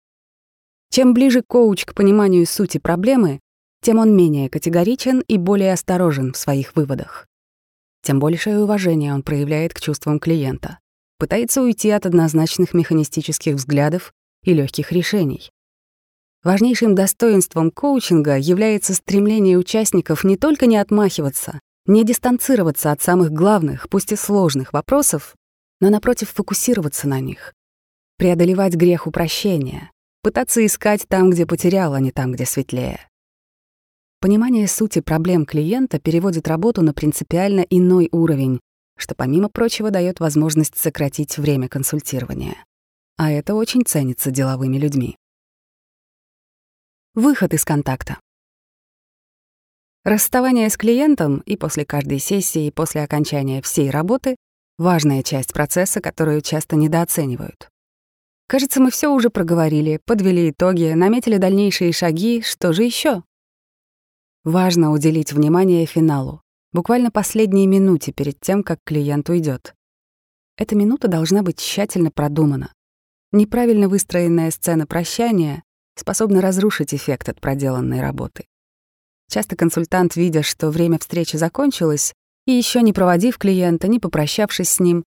Чем ближе коуч к пониманию сути проблемы, тем он менее категоричен и более осторожен в своих выводах. Тем большее уважение он проявляет к чувствам клиента, пытается уйти от однозначных механистических взглядов и легких решений. Важнейшим достоинством коучинга является стремление участников не только не отмахиваться, не дистанцироваться от самых главных, пусть и сложных вопросов, но, напротив, фокусироваться на них, преодолевать грех упрощения, пытаться искать там, где потерял, а не там, где светлее. Понимание сути проблем клиента переводит работу на принципиально иной уровень, что, помимо прочего, дает возможность сократить время консультирования. А это очень ценится деловыми людьми. Выход из контакта. Расставание с клиентом и после каждой сессии, и после окончания всей работы — важная часть процесса, которую часто недооценивают. Кажется, мы все уже проговорили, подвели итоги, наметили дальнейшие шаги, что же еще? Важно уделить внимание финалу, буквально последней минуте перед тем, как клиент уйдет. Эта минута должна быть тщательно продумана. Неправильно выстроенная сцена прощания способна разрушить эффект от проделанной работы. Часто консультант, видя, что время встречи закончилось, и еще не проводив клиента, не попрощавшись с ним,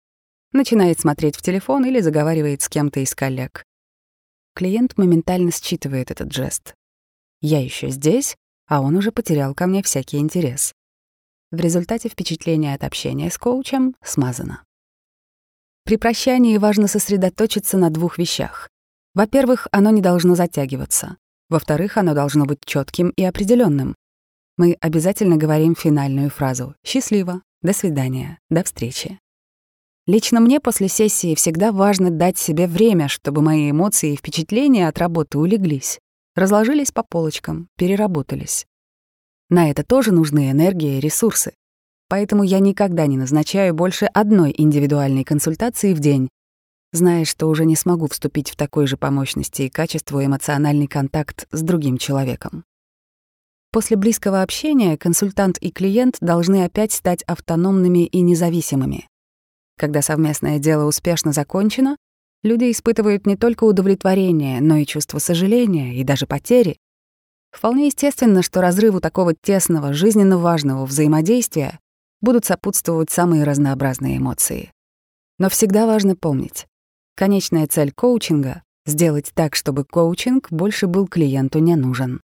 начинает смотреть в телефон или заговаривает с кем-то из коллег. Клиент моментально считывает этот жест. Я еще здесь, а он уже потерял ко мне всякий интерес. В результате впечатление от общения с коучем смазано. При прощании важно сосредоточиться на двух вещах. Во-первых, оно не должно затягиваться. Во-вторых, оно должно быть четким и определенным. Мы обязательно говорим финальную фразу «Счастливо», «До свидания», «До встречи». Лично мне после сессии всегда важно дать себе время, чтобы мои эмоции и впечатления от работы улеглись, разложились по полочкам, переработались. На это тоже нужны энергия и ресурсы. Поэтому я никогда не назначаю больше одной индивидуальной консультации в день, зная, что уже не смогу вступить в такой же по мощности и качеству эмоциональный контакт с другим человеком. После близкого общения консультант и клиент должны опять стать автономными и независимыми. Когда совместное дело успешно закончено, люди испытывают не только удовлетворение, но и чувство сожаления и даже потери. Вполне естественно, что разрыву такого тесного, жизненно важного взаимодействия будут сопутствовать самые разнообразные эмоции. Но всегда важно помнить, конечная цель коучинга — сделать так, чтобы коучинг больше был клиенту не нужен.